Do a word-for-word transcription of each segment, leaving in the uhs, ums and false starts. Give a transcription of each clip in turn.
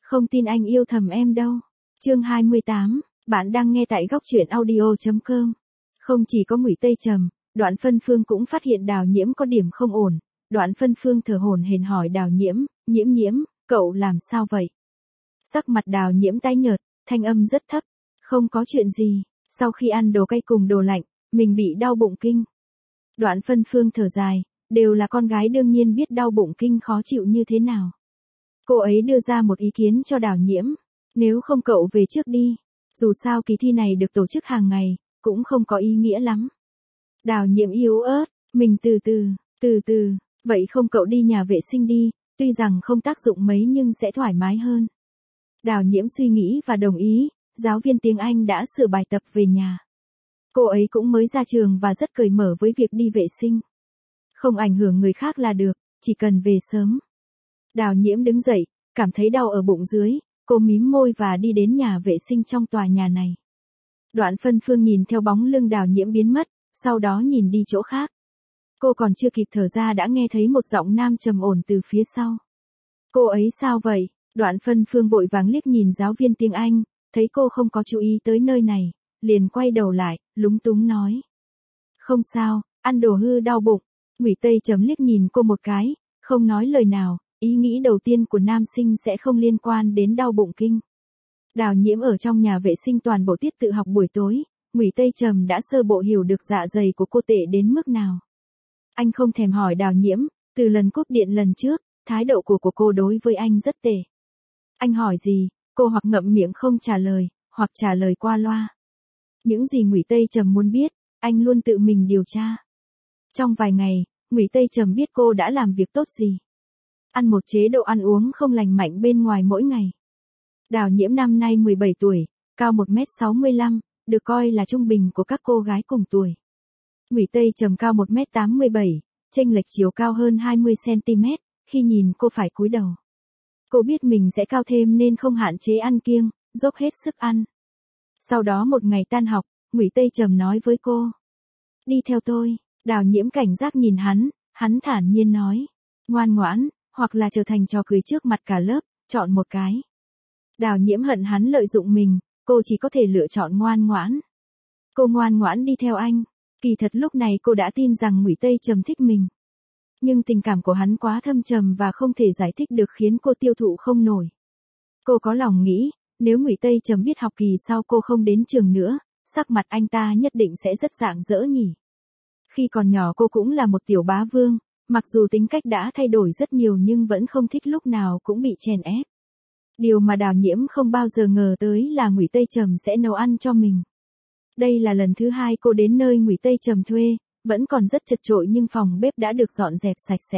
Không tin anh yêu thầm em đâu. Chương hai mươi tám, bạn đang nghe tại góc truyện audio chấm com. Không chỉ có Ngụy Tây Trầm, Đoạn Phân Phương cũng phát hiện Đào Nhiễm có điểm không ổn. Đoạn Phân Phương thở hổn hển hỏi Đào Nhiễm, Nhiễm Nhiễm, cậu làm sao vậy? Sắc mặt Đào Nhiễm tái nhợt, thanh âm rất thấp. Không có chuyện gì, sau khi ăn đồ cay cùng đồ lạnh, mình bị đau bụng kinh. Đoạn Phân Phương thở dài, đều là con gái đương nhiên biết đau bụng kinh khó chịu như thế nào. Cô ấy đưa ra một ý kiến cho Đào Nhiễm, nếu không cậu về trước đi, dù sao kỳ thi này được tổ chức hàng ngày, cũng không có ý nghĩa lắm. Đào Nhiễm yếu ớt, mình từ từ, từ từ, vậy không cậu đi nhà vệ sinh đi, tuy rằng không tác dụng mấy nhưng sẽ thoải mái hơn. Đào Nhiễm suy nghĩ và đồng ý, giáo viên tiếng Anh đã sửa bài tập về nhà. Cô ấy cũng mới ra trường và rất cởi mở với việc đi vệ sinh. Không ảnh hưởng người khác là được, chỉ cần về sớm. Đào Nhiễm đứng dậy, cảm thấy đau ở bụng dưới, cô mím môi và đi đến nhà vệ sinh trong tòa nhà này. Đoạn Phân Phương nhìn theo bóng lưng Đào Nhiễm biến mất, sau đó nhìn đi chỗ khác. Cô còn chưa kịp thở ra đã nghe thấy một giọng nam trầm ổn từ phía sau. Cô ấy sao vậy? Đoạn Phân Phương vội vàng liếc nhìn giáo viên tiếng Anh, thấy cô không có chú ý tới nơi này, liền quay đầu lại, lúng túng nói. Không sao, ăn đồ hư đau bụng. Ngụy Tây Trầm liếc nhìn cô một cái, không nói lời nào, ý nghĩ đầu tiên của nam sinh sẽ không liên quan đến đau bụng kinh. Đào Nhiễm ở trong nhà vệ sinh toàn bộ tiết tự học buổi tối, Ngụy Tây Trầm đã sơ bộ hiểu được dạ dày của cô tệ đến mức nào. Anh không thèm hỏi Đào Nhiễm, từ lần cúp điện lần trước, thái độ của, của cô đối với anh rất tệ. Anh hỏi gì, cô hoặc ngậm miệng không trả lời, hoặc trả lời qua loa. Những gì Ngụy Tây Trầm muốn biết, anh luôn tự mình điều tra. Trong vài ngày, Ngụy Tây Trầm biết cô đã làm việc tốt gì. Ăn một chế độ ăn uống không lành mạnh bên ngoài mỗi ngày. Đào Nhiễm năm nay mười bảy tuổi, cao một mét sáu mươi lăm, được coi là trung bình của các cô gái cùng tuổi. Ngụy Tây Trầm cao một mét tám mươi bảy, chênh lệch chiều cao hơn hai mươi xăng ti mét, khi nhìn cô phải cúi đầu. Cô biết mình sẽ cao thêm nên không hạn chế ăn kiêng, dốc hết sức ăn. Sau đó một ngày tan học, Ngụy Tây Trầm nói với cô. Đi theo tôi. Đào Nhiễm cảnh giác nhìn hắn, hắn thản nhiên nói. Ngoan ngoãn, hoặc là trở thành trò cười trước mặt cả lớp, chọn một cái. Đào Nhiễm hận hắn lợi dụng mình, cô chỉ có thể lựa chọn ngoan ngoãn. Cô ngoan ngoãn đi theo anh. Kỳ thật lúc này cô đã tin rằng Ngụy Tây Trầm thích mình. Nhưng tình cảm của hắn quá thâm trầm và không thể giải thích được khiến cô tiêu thụ không nổi. Cô có lòng nghĩ, nếu Ngụy Tây Trầm biết học kỳ sau cô không đến trường nữa, sắc mặt anh ta nhất định sẽ rất rạng rỡ nhỉ. Khi còn nhỏ cô cũng là một tiểu bá vương, mặc dù tính cách đã thay đổi rất nhiều nhưng vẫn không thích lúc nào cũng bị chèn ép. Điều mà Đào Nhiễm không bao giờ ngờ tới là Ngụy Tây Trầm sẽ nấu ăn cho mình. Đây là lần thứ hai cô đến nơi Ngụy Tây Trầm thuê, vẫn còn rất chật chội nhưng phòng bếp đã được dọn dẹp sạch sẽ.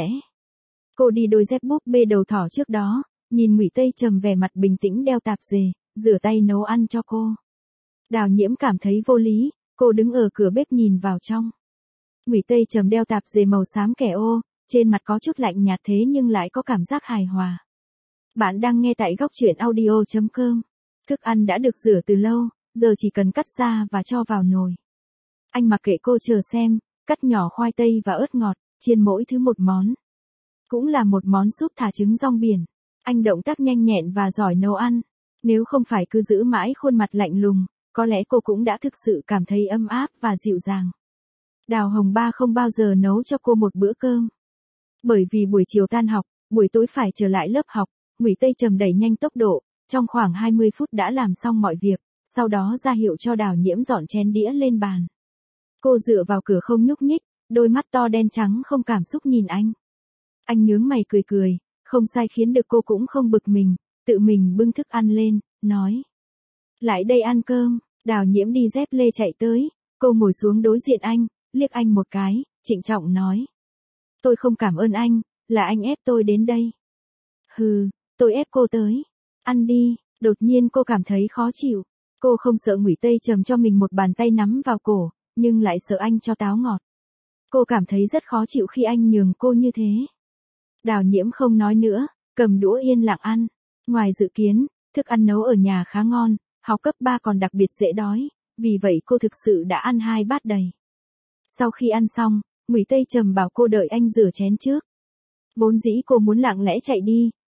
Cô đi đôi dép búp bê đầu thỏ trước đó, nhìn Ngụy Tây Trầm vẻ mặt bình tĩnh đeo tạp dề, rửa tay nấu ăn cho cô. Đào Nhiễm cảm thấy vô lý, cô đứng ở cửa bếp nhìn vào trong. Ngụy Tây Trầm đeo tạp dề màu xám kẻ ô, trên mặt có chút lạnh nhạt thế nhưng lại có cảm giác hài hòa. Bạn đang nghe tại góc truyện audio chấm com. Thức ăn đã được rửa từ lâu, giờ chỉ cần cắt ra và cho vào nồi. Anh mặc kệ cô chờ xem, cắt nhỏ khoai tây và ớt ngọt, chiên mỗi thứ một món. Cũng là một món súp thả trứng rong biển. Anh động tác nhanh nhẹn và giỏi nấu ăn. Nếu không phải cứ giữ mãi khuôn mặt lạnh lùng, có lẽ cô cũng đã thực sự cảm thấy ấm áp và dịu dàng. Đào Hồng Ba không bao giờ nấu cho cô một bữa cơm. Bởi vì buổi chiều tan học, buổi tối phải trở lại lớp học, Ngụy Tây Trầm đẩy nhanh tốc độ, trong khoảng hai mươi phút đã làm xong mọi việc, sau đó ra hiệu cho Đào Nhiễm dọn chén đĩa lên bàn. Cô dựa vào cửa không nhúc nhích, đôi mắt to đen trắng không cảm xúc nhìn anh. Anh nhướng mày cười cười, không sai khiến được cô cũng không bực mình, tự mình bưng thức ăn lên, nói. Lại đây ăn cơm. Đào Nhiễm đi dép lê chạy tới, cô ngồi xuống đối diện anh, liếc anh một cái, trịnh trọng nói. Tôi không cảm ơn anh, là anh ép tôi đến đây. Hừ, tôi ép cô tới. Ăn đi. Đột nhiên cô cảm thấy khó chịu. Cô không sợ Ngụy Tây Trầm cho mình một bàn tay nắm vào cổ, nhưng lại sợ anh cho táo ngọt. Cô cảm thấy rất khó chịu khi anh nhường cô như thế. Đào Nhiễm không nói nữa, cầm đũa yên lặng ăn. Ngoài dự kiến, thức ăn nấu ở nhà khá ngon, học cấp ba còn đặc biệt dễ đói, vì vậy cô thực sự đã ăn hai bát đầy. Sau khi ăn xong, Ngụy Tây Trầm bảo cô đợi anh rửa chén trước. Vốn dĩ cô muốn lặng lẽ chạy đi,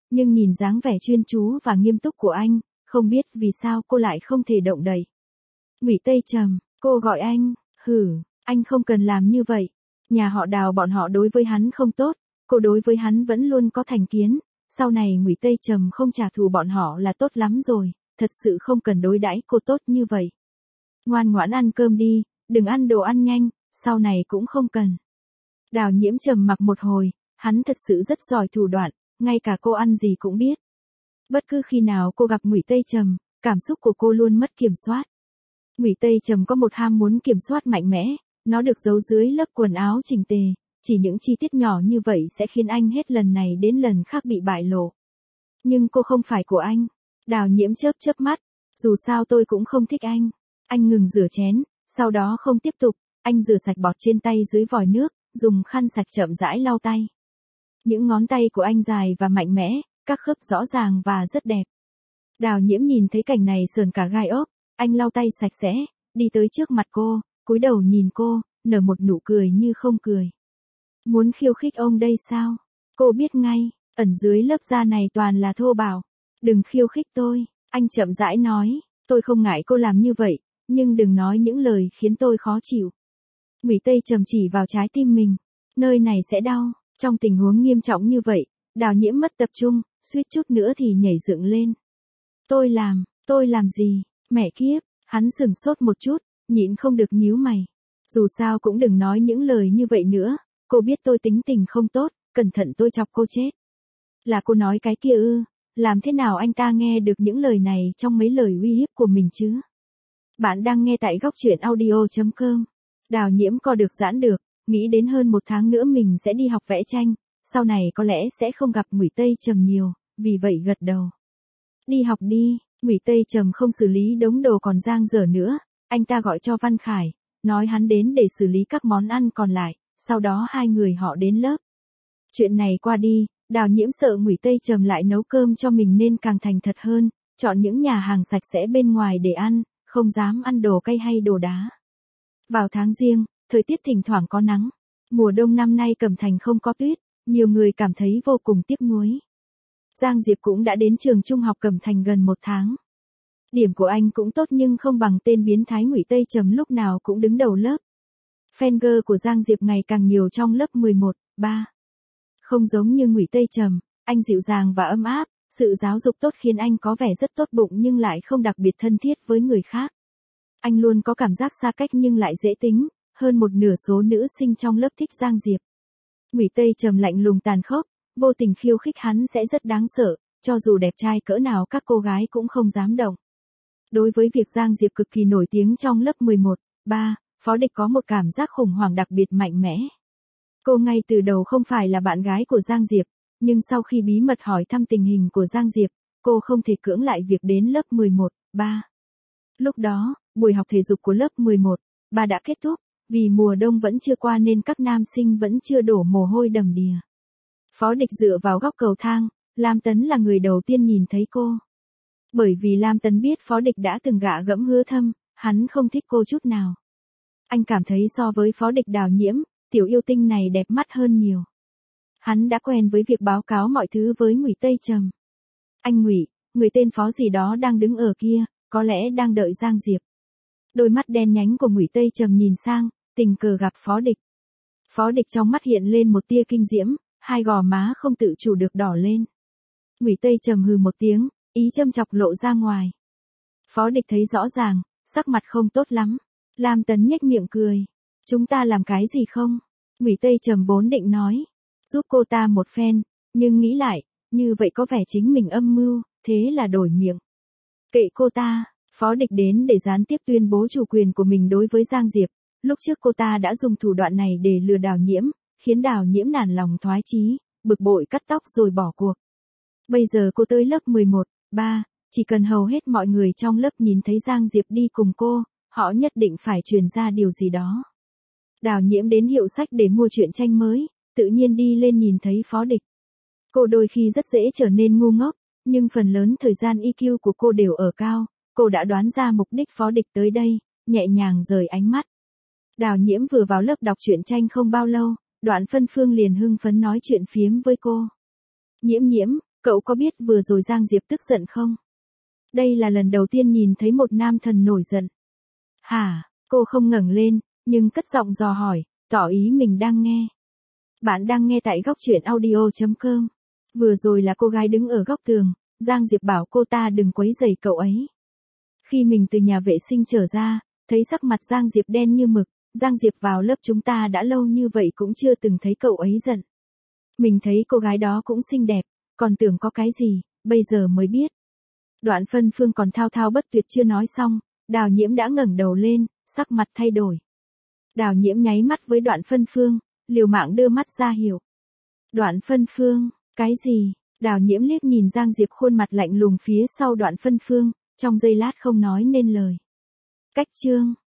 Nhưng nhìn dáng vẻ chuyên chú và nghiêm túc của anh, không biết vì sao cô lại không thể động đậy. Ngụy Tây Trầm, cô gọi anh, hử, anh không cần làm như vậy. Nhà họ Đào bọn họ đối với hắn không tốt, cô đối với hắn vẫn luôn có thành kiến, sau này Ngụy Tây Trầm không trả thù bọn họ là tốt lắm rồi, thật sự không cần đối đãi cô tốt như vậy. Ngoan ngoãn ăn cơm đi, đừng ăn đồ ăn nhanh, sau này cũng không cần. Đào Nhiễm trầm mặc một hồi, hắn thật sự rất giỏi thủ đoạn, ngay cả cô ăn gì cũng biết. Bất cứ khi nào cô gặp Ngụy Tây Trầm, cảm xúc của cô luôn mất kiểm soát. Ngụy Tây Trầm có một ham muốn kiểm soát mạnh mẽ, nó được giấu dưới lớp quần áo chỉnh tề, chỉ những chi tiết nhỏ như vậy sẽ khiến anh hết lần này đến lần khác bị bại lộ. Nhưng cô không phải của anh. Đào Nhiễm chớp chớp mắt, dù sao tôi cũng không thích anh. Anh ngừng rửa chén, sau đó không tiếp tục, anh rửa sạch bọt trên tay dưới vòi nước, dùng khăn sạch chậm rãi lau tay. Những ngón tay của anh dài và mạnh mẽ, các khớp rõ ràng và rất đẹp. Đào Nhiễm nhìn thấy cảnh này sờn cả gai ốc, anh lau tay sạch sẽ, đi tới trước mặt cô, cúi đầu nhìn cô, nở một nụ cười như không cười. Muốn khiêu khích ông đây sao? Cô biết ngay, ẩn dưới lớp da này toàn là thô bạo. Đừng khiêu khích tôi, anh chậm rãi nói, tôi không ngại cô làm như vậy, nhưng đừng nói những lời khiến tôi khó chịu. Ngụy Tây Trầm chỉ vào trái tim mình, nơi này sẽ đau. Trong tình huống nghiêm trọng như vậy, Đào Nhiễm mất tập trung, suýt chút nữa thì nhảy dựng lên. Tôi làm, tôi làm gì, mẹ kiếp, hắn sừng sốt một chút, nhịn không được nhíu mày. Dù sao cũng đừng nói những lời như vậy nữa, cô biết tôi tính tình không tốt, cẩn thận tôi chọc cô chết. Là cô nói cái kia ư, làm thế nào anh ta nghe được những lời này trong mấy lời uy hiếp của mình chứ? Bạn đang nghe tại góc truyện audio chấm com. Đào Nhiễm co được giãn được, nghĩ đến hơn một tháng nữa mình sẽ đi học vẽ tranh, sau này có lẽ sẽ không gặp Ngụy Tây Trầm nhiều, vì vậy gật đầu. Đi học đi, Ngụy Tây Trầm không xử lý đống đồ còn dang dở nữa, anh ta gọi cho Văn Khải, nói hắn đến để xử lý các món ăn còn lại, sau đó hai người họ đến lớp. Chuyện này qua đi, Đào Nhiễm sợ Ngụy Tây Trầm lại nấu cơm cho mình nên càng thành thật hơn, chọn những nhà hàng sạch sẽ bên ngoài để ăn, không dám ăn đồ cay hay đồ đá. Vào tháng Giêng, thời tiết thỉnh thoảng có nắng. Mùa đông năm nay Cẩm Thành không có tuyết, nhiều người cảm thấy vô cùng tiếc nuối. Giang Diệp cũng đã đến trường trung học Cẩm Thành gần một tháng. Điểm của anh cũng tốt nhưng không bằng tên biến thái Ngụy Tây Trầm lúc nào cũng đứng đầu lớp. Fan girl của Giang Diệp ngày càng nhiều trong lớp mười một, ba. Không giống như Ngụy Tây Trầm, anh dịu dàng và ấm áp, sự giáo dục tốt khiến anh có vẻ rất tốt bụng nhưng lại không đặc biệt thân thiết với người khác. Anh luôn có cảm giác xa cách nhưng lại dễ tính, hơn một nửa số nữ sinh trong lớp thích Giang Diệp. Ngụy Tây Trầm lạnh lùng tàn khốc, vô tình khiêu khích hắn sẽ rất đáng sợ, cho dù đẹp trai cỡ nào các cô gái cũng không dám động. Đối với việc Giang Diệp cực kỳ nổi tiếng trong lớp mười một, ba, Phó Địch có một cảm giác khủng hoảng đặc biệt mạnh mẽ. Cô ngay từ đầu không phải là bạn gái của Giang Diệp, nhưng sau khi bí mật hỏi thăm tình hình của Giang Diệp, cô không thể cưỡng lại việc đến lớp mười một, ba. Lúc đó, buổi học thể dục của lớp mười một, ba đã kết thúc, vì mùa đông vẫn chưa qua nên các nam sinh vẫn chưa đổ mồ hôi đầm đìa. Phó Địch dựa vào góc cầu thang, Lam Tấn là người đầu tiên nhìn thấy cô. Bởi vì Lam Tấn biết Phó Địch đã từng gạ gẫm Hứa Thâm, hắn không thích cô chút nào. Anh cảm thấy so với Phó Địch Đào Nhiễm, tiểu yêu tinh này đẹp mắt hơn nhiều. Hắn đã quen với việc báo cáo mọi thứ với Ngụy Tây Trầm. Anh Ngụy, người tên Phó gì đó đang đứng ở kia, có lẽ đang đợi Giang Diệp. Đôi mắt đen nhánh của Ngụy Tây Trầm nhìn sang, tình cờ gặp Phó Địch. Phó Địch trong mắt hiện lên một tia kinh diễm, hai gò má không tự chủ được đỏ lên. Ngụy Tây Trầm hừ một tiếng, ý châm chọc lộ ra ngoài. Phó Địch thấy rõ ràng, sắc mặt không tốt lắm. Lam Tấn nhếch miệng cười. Chúng ta làm cái gì không? Ngụy Tây Trầm vốn định nói, giúp cô ta một phen, nhưng nghĩ lại, như vậy có vẻ chính mình âm mưu, thế là đổi miệng. Kệ cô ta, Phó Địch đến để gián tiếp tuyên bố chủ quyền của mình đối với Giang Diệp. Lúc trước cô ta đã dùng thủ đoạn này để lừa Đào Nhiễm, khiến Đào Nhiễm nản lòng thoái chí, bực bội cắt tóc rồi bỏ cuộc. Bây giờ cô tới lớp mười một, ba, chỉ cần hầu hết mọi người trong lớp nhìn thấy Giang Diệp đi cùng cô, họ nhất định phải truyền ra điều gì đó. Đào Nhiễm đến hiệu sách để mua truyện tranh mới, tự nhiên đi lên nhìn thấy Phó Địch. Cô đôi khi rất dễ trở nên ngu ngốc, nhưng phần lớn thời gian i kiu của cô đều ở cao, cô đã đoán ra mục đích Phó Địch tới đây, nhẹ nhàng rời ánh mắt. Đào Nhiễm vừa vào lớp đọc truyện tranh không bao lâu, Đoạn Phân Phương liền hưng phấn nói chuyện phiếm với cô. Nhiễm Nhiễm, Cậu có biết vừa rồi Giang Diệp tức giận không? Đây là lần đầu tiên nhìn thấy một nam thần nổi giận. Hả? Cô không ngẩng lên, nhưng cất giọng dò hỏi, tỏ ý mình đang nghe. Bạn đang nghe tại góc truyện audio chấm com. Vừa rồi là cô gái đứng ở góc tường, Giang Diệp bảo cô ta đừng quấy rầy cậu ấy. Khi mình từ nhà vệ sinh trở ra, thấy sắc mặt Giang Diệp đen như mực, Giang Diệp vào lớp chúng ta đã lâu như vậy cũng chưa từng thấy cậu ấy giận. Mình thấy cô gái đó cũng xinh đẹp, còn tưởng có cái gì, bây giờ mới biết. Đoạn Phân Phương còn thao thao bất tuyệt chưa nói xong, Đào Nhiễm đã ngẩng đầu lên, sắc mặt thay đổi. Đào Nhiễm nháy mắt với Đoạn Phân Phương, liều mạng đưa mắt ra hiệu. Đoạn Phân Phương, cái gì? Đào Nhiễm liếc nhìn Giang Diệp khuôn mặt lạnh lùng phía sau Đoạn Phân Phương, trong giây lát không nói nên lời. Cách chương